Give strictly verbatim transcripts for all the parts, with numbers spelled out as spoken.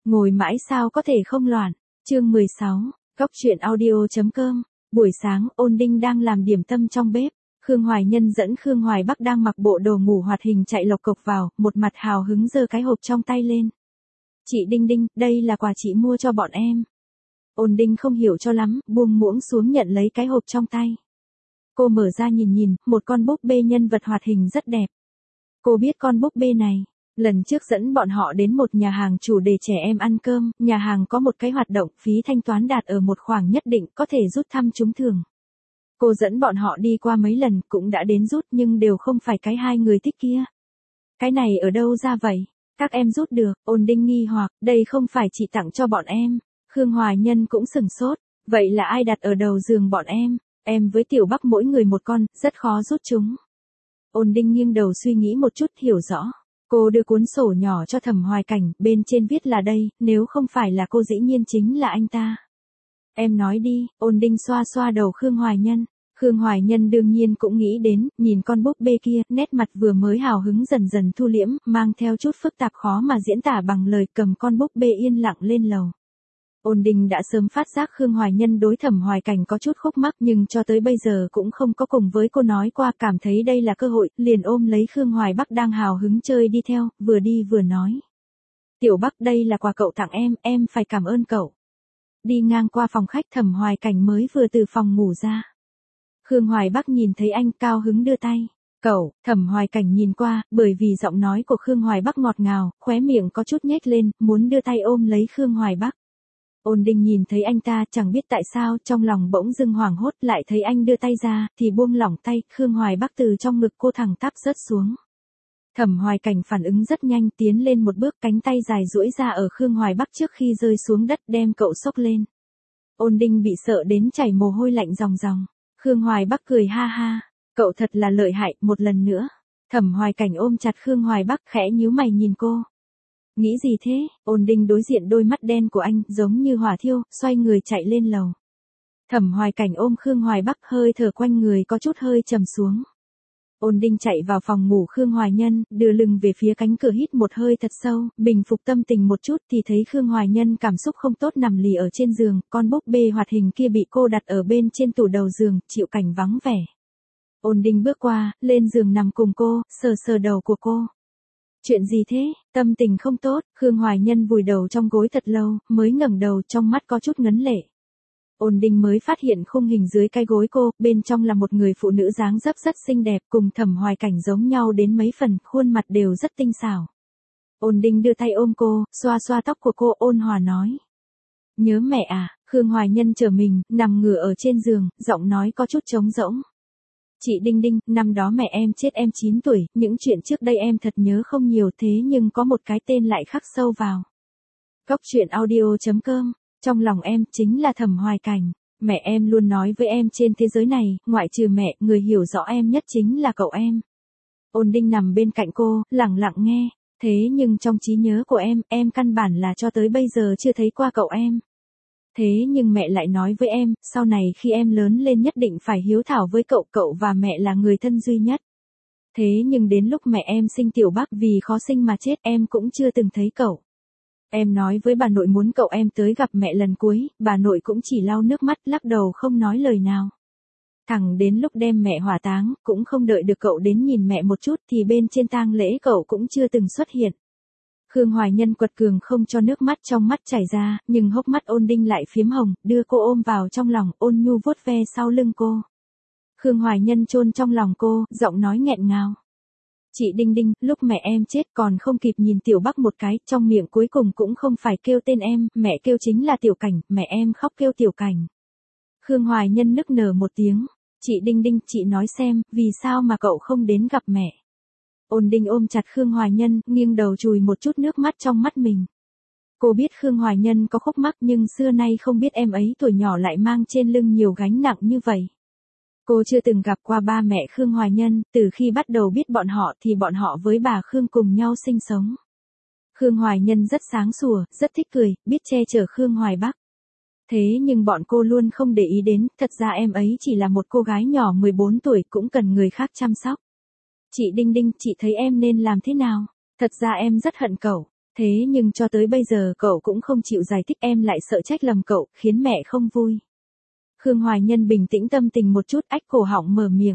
Ngồi mãi sao có thể không loạn. Chương mười sáu, Góc truyện audio chấm com. Buổi sáng, Ôn Đinh đang làm điểm tâm trong bếp. Khương Hoài Nhân dẫn Khương Hoài Bắc đang mặc bộ đồ ngủ hoạt hình chạy lộc cộc vào, một mặt hào hứng giơ cái hộp trong tay lên. Chị Đinh Đinh, đây là quà chị mua cho bọn em. Ôn Đinh không hiểu cho lắm, buông muỗng xuống nhận lấy cái hộp trong tay. Cô mở ra nhìn nhìn, một con búp bê nhân vật hoạt hình rất đẹp. Cô biết con búp bê này. Lần trước dẫn bọn họ đến một nhà hàng chủ đề trẻ em ăn cơm, nhà hàng có một cái hoạt động phí thanh toán đạt ở một khoảng nhất định có thể rút thăm trúng thưởng. Cô dẫn bọn họ đi qua mấy lần cũng đã đến rút nhưng đều không phải cái hai người thích kia. Cái này ở đâu ra vậy? Các em rút được, Ôn Đinh nghi hoặc, đây không phải chị tặng cho bọn em. Khương Hoài Nhân cũng sừng sốt, vậy là ai đặt ở đầu giường bọn em? Em với Tiểu Bắc mỗi người một con, rất khó rút chúng. Ôn Đinh nghiêng đầu suy nghĩ một chút hiểu rõ. Cô đưa cuốn sổ nhỏ cho Thẩm Hoài Cảnh, bên trên viết là đây, nếu không phải là cô dĩ nhiên chính là anh ta. Em nói đi, Ôn Đinh xoa xoa đầu Khương Hoài Nhân. Khương Hoài Nhân đương nhiên cũng nghĩ đến, nhìn con búp bê kia, nét mặt vừa mới hào hứng dần dần thu liễm, mang theo chút phức tạp khó mà diễn tả bằng lời, cầm con búp bê yên lặng lên lầu. Ôn Đinh đã sớm phát giác Khương Hoài Nhân đối Thẩm Hoài Cảnh có chút khúc mắc nhưng cho tới bây giờ cũng không có cùng với cô nói qua, cảm thấy đây là cơ hội, liền ôm lấy Khương Hoài Bắc đang hào hứng chơi đi theo, vừa đi vừa nói. Tiểu Bắc, đây là quà cậu tặng em, em phải cảm ơn cậu. Đi ngang qua phòng khách, Thẩm Hoài Cảnh mới vừa từ phòng ngủ ra. Khương Hoài Bắc nhìn thấy anh cao hứng đưa tay. Cậu, Thẩm Hoài Cảnh nhìn qua, bởi vì giọng nói của Khương Hoài Bắc ngọt ngào, khóe miệng có chút nhếch lên, muốn đưa tay ôm lấy Khương Hoài Bắc. Ôn Đinh nhìn thấy anh ta chẳng biết tại sao trong lòng bỗng dưng hoảng hốt, lại thấy anh đưa tay ra thì buông lỏng tay, Khương Hoài Bắc từ trong ngực cô thẳng tắp rớt xuống. Thẩm Hoài Cảnh phản ứng rất nhanh, tiến lên một bước, cánh tay dài duỗi ra ở Khương Hoài Bắc trước khi rơi xuống đất đem cậu xốc lên. Ôn Đinh bị sợ đến chảy mồ hôi lạnh ròng ròng. Khương Hoài Bắc cười ha ha, cậu thật là lợi hại, một lần nữa. Thẩm Hoài Cảnh ôm chặt Khương Hoài Bắc khẽ nhíu mày nhìn cô. Nghĩ gì thế? Ôn Đinh đối diện đôi mắt đen của anh, giống như hỏa thiêu, xoay người chạy lên lầu. Thẩm Hoài Cảnh ôm Khương Hoài Bắc, hơi thở quanh người có chút hơi trầm xuống. Ôn Đinh chạy vào phòng ngủ Khương Hoài Nhân, đưa lưng về phía cánh cửa hít một hơi thật sâu, bình phục tâm tình một chút thì thấy Khương Hoài Nhân cảm xúc không tốt nằm lì ở trên giường, con búp bê hoạt hình kia bị cô đặt ở bên trên tủ đầu giường, chịu cảnh vắng vẻ. Ôn Đinh bước qua, lên giường nằm cùng cô, sờ sờ đầu của cô. Chuyện gì thế? Tâm tình không tốt. Khương Hoài Nhân vùi đầu trong gối thật lâu, mới ngẩng đầu, trong mắt có chút ngấn lệ. Ôn Đinh mới phát hiện khung hình dưới cái gối cô, bên trong là một người phụ nữ dáng dấp rất xinh đẹp, cùng Thẩm Hoài Cảnh giống nhau đến mấy phần, khuôn mặt đều rất tinh xảo. Ôn Đinh đưa tay ôm cô, xoa xoa tóc của cô, ôn hòa nói. Nhớ mẹ à? Khương Hoài Nhân trở mình, nằm ngửa ở trên giường, giọng nói có chút trống rỗng. Chị Đinh Đinh, năm đó mẹ em chết em chín tuổi, những chuyện trước đây em thật nhớ không nhiều, thế nhưng có một cái tên lại khắc sâu vào. Góc truyện audio chấm com, trong lòng em chính là Thẩm Hoài Cảnh. Mẹ em luôn nói với em trên thế giới này, ngoại trừ mẹ, người hiểu rõ em nhất chính là cậu em. Ôn Đinh nằm bên cạnh cô, lặng lặng nghe, thế nhưng trong trí nhớ của em, em căn bản là cho tới bây giờ chưa thấy qua cậu em. Thế nhưng mẹ lại nói với em, sau này khi em lớn lên nhất định phải hiếu thảo với cậu, cậu và mẹ là người thân duy nhất. Thế nhưng đến lúc mẹ em sinh Tiểu Bắc vì khó sinh mà chết, em cũng chưa từng thấy cậu. Em nói với bà nội muốn cậu em tới gặp mẹ lần cuối, bà nội cũng chỉ lau nước mắt, lắc đầu không nói lời nào. Thẳng đến lúc đem mẹ hỏa táng, cũng không đợi được cậu đến nhìn mẹ một chút thì bên trên tang lễ cậu cũng chưa từng xuất hiện. Khương Hoài Nhân quật cường không cho nước mắt trong mắt chảy ra, nhưng hốc mắt Ôn Đinh lại phiếm hồng, đưa cô ôm vào trong lòng, ôn nhu vuốt ve sau lưng cô. Khương Hoài Nhân chôn trong lòng cô, giọng nói nghẹn ngào. Chị Đinh Đinh, lúc mẹ em chết còn không kịp nhìn Tiểu Bắc một cái, trong miệng cuối cùng cũng không phải kêu tên em, mẹ kêu chính là Tiểu Cảnh, mẹ em khóc kêu Tiểu Cảnh. Khương Hoài Nhân nức nở một tiếng. Chị Đinh Đinh, chị nói xem, vì sao mà cậu không đến gặp mẹ? Ôn Đinh ôm chặt Khương Hoài Nhân, nghiêng đầu chùi một chút nước mắt trong mắt mình. Cô biết Khương Hoài Nhân có khúc mắc nhưng xưa nay không biết em ấy tuổi nhỏ lại mang trên lưng nhiều gánh nặng như vậy. Cô chưa từng gặp qua ba mẹ Khương Hoài Nhân, từ khi bắt đầu biết bọn họ thì bọn họ với bà Khương cùng nhau sinh sống. Khương Hoài Nhân rất sáng sủa, rất thích cười, biết che chở Khương Hoài Bắc. Thế nhưng bọn cô luôn không để ý đến, thật ra em ấy chỉ là một cô gái nhỏ mười bốn tuổi cũng cần người khác chăm sóc. Chị Đinh Đinh, chị thấy em nên làm thế nào? Thật ra em rất hận cậu. Thế nhưng cho tới bây giờ cậu cũng không chịu giải thích, em lại sợ trách lầm cậu, khiến mẹ không vui. Khương Hoài Nhân bình tĩnh tâm tình một chút, ách cổ họng mở miệng.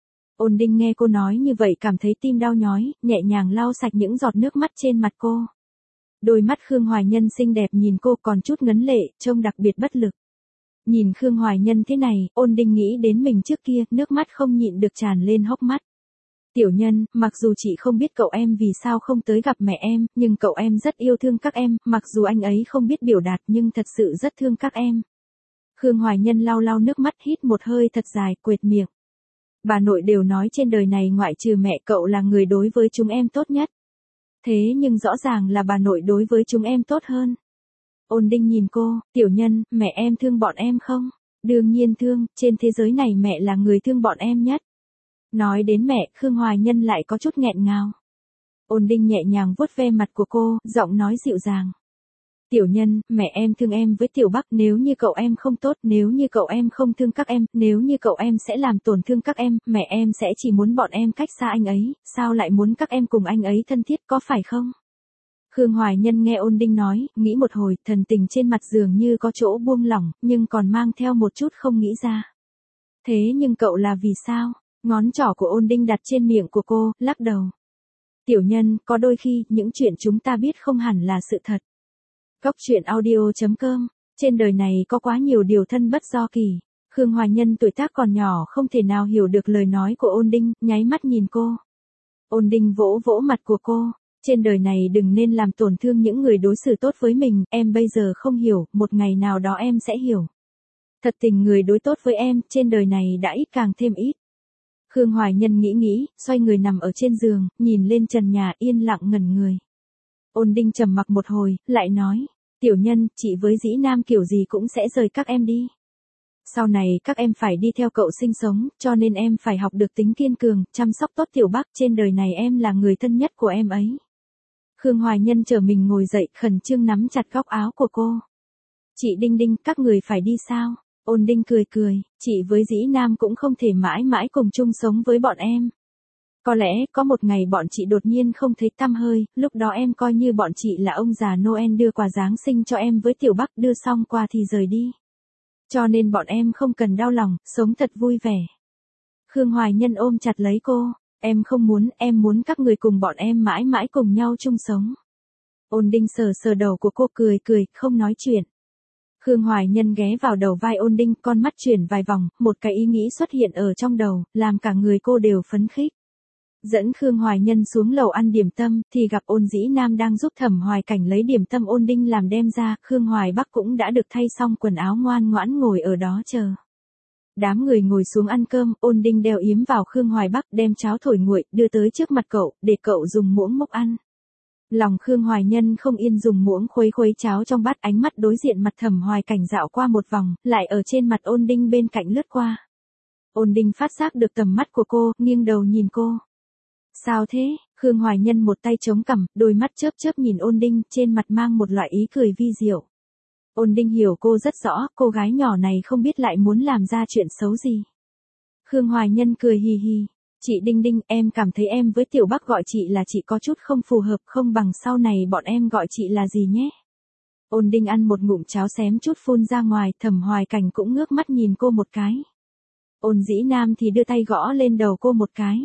Ôn Đinh nghe cô nói như vậy cảm thấy tim đau nhói, nhẹ nhàng lau sạch những giọt nước mắt trên mặt cô. Đôi mắt Khương Hoài Nhân xinh đẹp nhìn cô còn chút ngấn lệ, trông đặc biệt bất lực. Nhìn Khương Hoài Nhân thế này, Ôn Đinh nghĩ đến mình trước kia, nước mắt không nhịn được tràn lên hốc mắt. Tiểu Nhân, mặc dù chị không biết cậu em vì sao không tới gặp mẹ em, nhưng cậu em rất yêu thương các em, mặc dù anh ấy không biết biểu đạt nhưng thật sự rất thương các em. Khương Hoài Nhân lau lau nước mắt, hít một hơi thật dài, quệt miệng. Bà nội đều nói trên đời này ngoại trừ mẹ cậu là người đối với chúng em tốt nhất. Thế nhưng rõ ràng là bà nội đối với chúng em tốt hơn. Ôn Đinh nhìn cô, Tiểu Nhân, mẹ em thương bọn em không? Đương nhiên thương, trên thế giới này mẹ là người thương bọn em nhất. Nói đến mẹ, Khương Hoài Nhân lại có chút nghẹn ngào. Ôn Đinh nhẹ nhàng vuốt ve mặt của cô, giọng nói dịu dàng. Tiểu Nhân, mẹ em thương em với Tiểu Bắc, nếu như cậu em không tốt, nếu như cậu em không thương các em, nếu như cậu em sẽ làm tổn thương các em, mẹ em sẽ chỉ muốn bọn em cách xa anh ấy, sao lại muốn các em cùng anh ấy thân thiết, có phải không? Khương Hoài Nhân nghe Ôn Đinh nói, nghĩ một hồi, thần tình trên mặt dường như có chỗ buông lỏng, nhưng còn mang theo một chút không nghĩ ra. Thế nhưng cậu là vì sao? Ngón trỏ của Ôn Đinh đặt trên miệng của cô, lắc đầu. Tiểu Nhân, có đôi khi, những chuyện chúng ta biết không hẳn là sự thật. Cốc truyện audio chấm com, trên đời này có quá nhiều điều thân bất do kỳ. Khương Hoài Nhân tuổi tác còn nhỏ không thể nào hiểu được lời nói của Ôn Đinh, nháy mắt nhìn cô. Ôn Đinh vỗ vỗ mặt của cô. Trên đời này đừng nên làm tổn thương những người đối xử tốt với mình, em bây giờ không hiểu, một ngày nào đó em sẽ hiểu. Thật tình người đối tốt với em, trên đời này đã ít càng thêm ít. Khương Hoài Nhân nghĩ nghĩ, xoay người nằm ở trên giường, nhìn lên trần nhà yên lặng ngẩn người. Ôn Đinh trầm mặc một hồi, lại nói, Tiểu Nhân, chị với Dĩ Nam kiểu gì cũng sẽ rời các em đi. Sau này các em phải đi theo cậu sinh sống, cho nên em phải học được tính kiên cường, chăm sóc tốt Tiểu Bắc, trên đời này em là người thân nhất của em ấy. Khương Hoài Nhân trở mình ngồi dậy, khẩn trương nắm chặt góc áo của cô. Chị Đinh Đinh, các người phải đi sao? Ôn Đinh cười cười, chị với Dĩ Nam cũng không thể mãi mãi cùng chung sống với bọn em. Có lẽ, có một ngày bọn chị đột nhiên không thấy tăm hơi, lúc đó em coi như bọn chị là ông già Noel đưa quà Giáng sinh cho em với Tiểu Bắc, đưa xong quà thì rời đi. Cho nên bọn em không cần đau lòng, sống thật vui vẻ. Khương Hoài Nhân ôm chặt lấy cô, em không muốn, em muốn các người cùng bọn em mãi mãi cùng nhau chung sống. Ôn Đinh sờ sờ đầu của cô cười cười, không nói chuyện. Khương Hoài Nhân ghé vào đầu vai Ôn Đinh, con mắt chuyển vài vòng, một cái ý nghĩ xuất hiện ở trong đầu, làm cả người cô đều phấn khích. Dẫn Khương Hoài Nhân xuống lầu ăn điểm tâm, thì gặp Ôn Dĩ Nam đang giúp Thẩm Hoài Cảnh lấy điểm tâm Ôn Đinh làm đem ra, Khương Hoài Bắc cũng đã được thay xong quần áo ngoan ngoãn ngồi ở đó chờ. Đám người ngồi xuống ăn cơm, Ôn Đinh đeo yếm vào Khương Hoài Bắc, đem cháo thổi nguội, đưa tới trước mặt cậu, để cậu dùng muỗng múc ăn. Lòng Khương Hoài Nhân không yên, dùng muỗng khuấy khuấy cháo trong bát, ánh mắt đối diện mặt Thẩm Hoài Cảnh dạo qua một vòng, lại ở trên mặt Ôn Đinh bên cạnh lướt qua. Ôn Đinh phát giác được tầm mắt của cô, nghiêng đầu nhìn cô. Sao thế? Khương Hoài Nhân một tay chống cằm, đôi mắt chớp chớp nhìn Ôn Đinh, trên mặt mang một loại ý cười vi diệu. Ôn Đinh hiểu cô rất rõ, cô gái nhỏ này không biết lại muốn làm ra chuyện xấu gì. Khương Hoài Nhân cười hì hì. Chị Đinh Đinh, em cảm thấy em với Tiểu Bắc gọi chị là chị có chút không phù hợp, không bằng sau này bọn em gọi chị là gì nhé. Ôn Đinh ăn một ngụm cháo xém chút phun ra ngoài, Thẩm Hoài Cảnh cũng ngước mắt nhìn cô một cái. Ôn Dĩ Nam thì đưa tay gõ lên đầu cô một cái.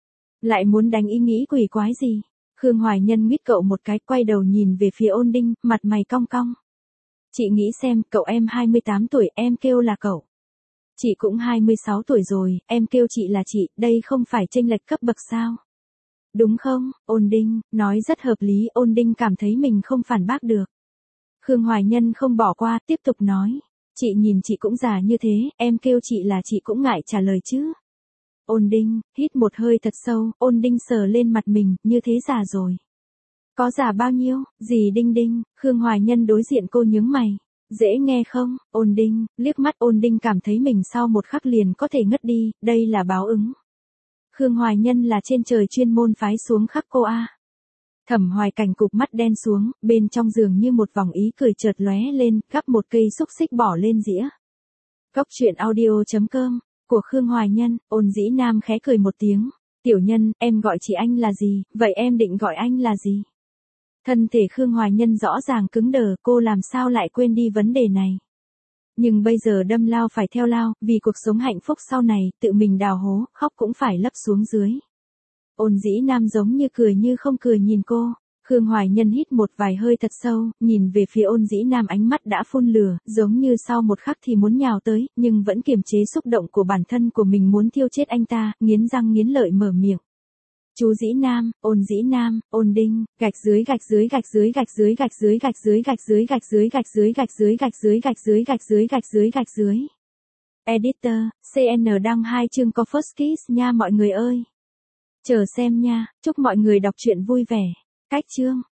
Lại muốn đánh ý nghĩ quỷ quái gì? Khương Hoài Nhân mít cậu một cái, quay đầu nhìn về phía Ôn Đinh, mặt mày cong cong. Chị nghĩ xem, cậu em hai mươi tám tuổi, em kêu là cậu. Chị cũng hai mươi sáu tuổi rồi, em kêu chị là chị, đây không phải chênh lệch cấp bậc sao? Đúng không? Ôn Đinh, nói rất hợp lý, Ôn Đinh cảm thấy mình không phản bác được. Khương Hoài Nhân không bỏ qua, tiếp tục nói. Chị nhìn chị cũng già như thế, em kêu chị là chị cũng ngại trả lời chứ. Ôn Đinh, hít một hơi thật sâu, Ôn Đinh sờ lên mặt mình, như thế già rồi. Có già bao nhiêu? Gì Đinh Đinh? Khương Hoài Nhân đối diện cô nhướng mày. Dễ nghe không? Ôn Đinh, liếc mắt Ôn Đinh cảm thấy mình sau một khắc liền có thể ngất đi, đây là báo ứng. Khương Hoài Nhân là trên trời chuyên môn phái xuống khắc cô a. Thẩm Hoài Cảnh cụp mắt đen xuống, bên trong giường như một vòng ý cười chợt lóe lên, gắp một cây xúc xích bỏ lên dĩa. Cốc truyện audio chấm com, của Khương Hoài Nhân. Ôn Dĩ Nam khẽ cười một tiếng. Tiểu Nhân, em gọi chị anh là gì, vậy em định gọi anh là gì? Thân thể Khương Hoài Nhân rõ ràng cứng đờ, cô làm sao lại quên đi vấn đề này. Nhưng bây giờ đâm lao phải theo lao, vì cuộc sống hạnh phúc sau này, tự mình đào hố, khóc cũng phải lấp xuống dưới. Ôn Dĩ Nam giống như cười như không cười nhìn cô. Khương Hoài Nhân hít một vài hơi thật sâu, nhìn về phía Ôn Dĩ Nam, ánh mắt đã phun lửa, giống như sau một khắc thì muốn nhào tới, nhưng vẫn kiềm chế xúc động của bản thân của mình muốn thiêu chết anh ta, nghiến răng nghiến lợi mở miệng. Chú Dĩ Nam, Ôn Dĩ Nam, Ôn Đinh, gạch dưới gạch dưới gạch dưới gạch dưới gạch dưới gạch dưới gạch dưới gạch dưới gạch dưới gạch dưới gạch dưới gạch dưới gạch dưới gạch dưới gạch dưới. Editor, xê en đăng hai chương có first kiss nha mọi người ơi. Chờ xem nha, chúc mọi người đọc truyện vui vẻ. Cách chương